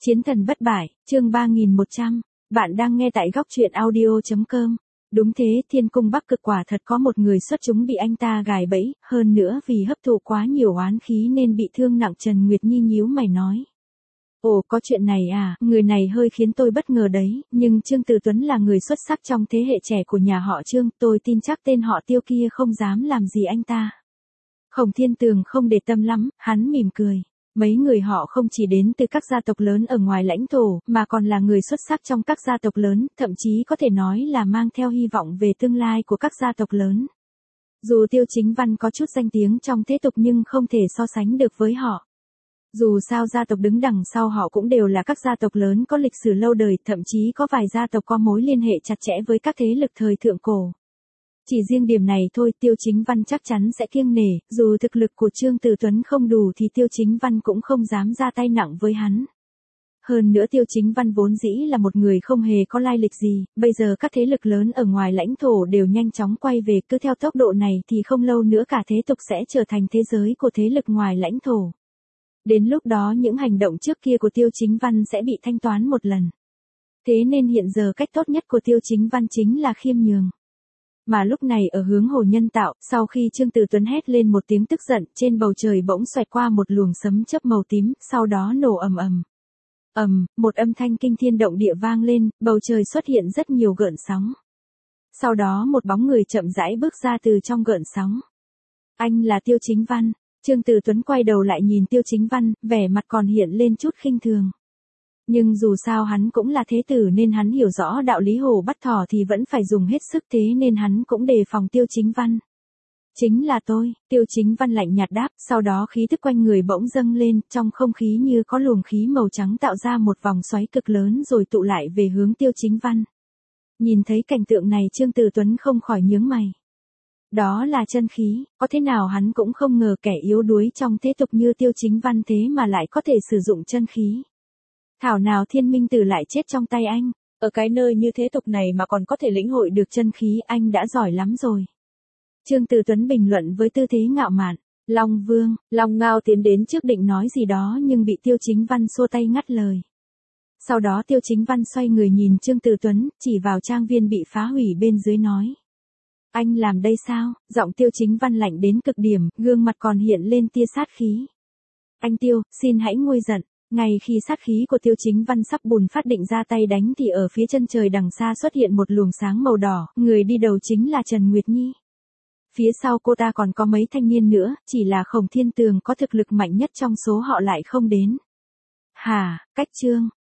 Chiến thần bất bại, chương 3100. Bạn đang nghe tại góc truyện audio.com. Đúng thế, thiên cung Bắc Cực quả thật có một người xuất chúng bị anh ta gài bẫy, hơn nữa vì hấp thụ quá nhiều oán khí nên bị thương nặng. Trần Nguyệt Nhi nhíu mày nói. Ồ, có chuyện này à, người này hơi khiến tôi bất ngờ đấy, nhưng Trương Từ Tuấn là người xuất sắc trong thế hệ trẻ của nhà họ Trương, tôi tin chắc tên họ Tiêu kia không dám làm gì anh ta. Khổng Thiên Tường không để tâm lắm, hắn mỉm cười. Mấy người họ không chỉ đến từ các gia tộc lớn ở ngoài lãnh thổ, mà còn là người xuất sắc trong các gia tộc lớn, thậm chí có thể nói là mang theo hy vọng về tương lai của các gia tộc lớn. Dù Tiêu Chính Văn có chút danh tiếng trong thế tục nhưng không thể so sánh được với họ. Dù sao gia tộc đứng đằng sau họ cũng đều là các gia tộc lớn có lịch sử lâu đời, thậm chí có vài gia tộc có mối liên hệ chặt chẽ với các thế lực thời thượng cổ. Chỉ riêng điểm này thôi Tiêu Chính Văn chắc chắn sẽ kiêng nể, dù thực lực của Trương Từ Tuấn không đủ thì Tiêu Chính Văn cũng không dám ra tay nặng với hắn. Hơn nữa Tiêu Chính Văn vốn dĩ là một người không hề có lai lịch gì, bây giờ các thế lực lớn ở ngoài lãnh thổ đều nhanh chóng quay về, cứ theo tốc độ này thì không lâu nữa cả thế tục sẽ trở thành thế giới của thế lực ngoài lãnh thổ. Đến lúc đó những hành động trước kia của Tiêu Chính Văn sẽ bị thanh toán một lần. Thế nên hiện giờ cách tốt nhất của Tiêu Chính Văn chính là khiêm nhường. Mà lúc này ở hướng hồ nhân tạo, sau khi Trương Từ Tuấn hét lên một tiếng tức giận, trên bầu trời bỗng xoẹt qua một luồng sấm chớp màu tím, sau đó nổ ầm ầm. Một âm thanh kinh thiên động địa vang lên, bầu trời xuất hiện rất nhiều gợn sóng. Sau đó một bóng người chậm rãi bước ra từ trong gợn sóng. Anh là Tiêu Chính Văn. Trương Từ Tuấn quay đầu lại nhìn Tiêu Chính Văn, vẻ mặt còn hiện lên chút khinh thường. Nhưng dù sao hắn cũng là thế tử nên hắn hiểu rõ đạo lý hổ bắt thỏ thì vẫn phải dùng hết sức, thế nên hắn cũng đề phòng Tiêu Chính Văn. Chính là tôi, Tiêu Chính Văn lạnh nhạt đáp, sau đó khí tức quanh người bỗng dâng lên, trong không khí như có luồng khí màu trắng tạo ra một vòng xoáy cực lớn rồi tụ lại về hướng Tiêu Chính Văn. Nhìn thấy cảnh tượng này Trương Từ Tuấn không khỏi nhướng mày. Đó là chân khí, có thế nào hắn cũng không ngờ kẻ yếu đuối trong thế tục như Tiêu Chính Văn thế mà lại có thể sử dụng chân khí. Thảo nào Thiên Minh Tử lại chết trong tay anh, ở cái nơi như thế tục này mà còn có thể lĩnh hội được chân khí, anh đã giỏi lắm rồi. Trương Từ Tuấn bình luận với tư thế ngạo mạn. Long Vương, Long Ngao tiến đến trước định nói gì đó nhưng bị Tiêu Chính Văn xua tay ngắt lời. Sau đó Tiêu Chính Văn xoay người nhìn Trương Từ Tuấn, chỉ vào trang viên bị phá hủy bên dưới nói. Anh làm đây sao? Giọng Tiêu Chính Văn lạnh đến cực điểm, gương mặt còn hiện lên tia sát khí. Anh Tiêu, xin hãy nguôi giận. Ngay khi sát khí của Tiêu Chính Văn sắp bùng phát định ra tay đánh thì ở phía chân trời đằng xa xuất hiện một luồng sáng màu đỏ, người đi đầu chính là Trần Nguyệt Nhi. Phía sau cô ta còn có mấy thanh niên nữa, chỉ là Khổng Thiên Tường có thực lực mạnh nhất trong số họ lại không đến. Hả, cách Trương,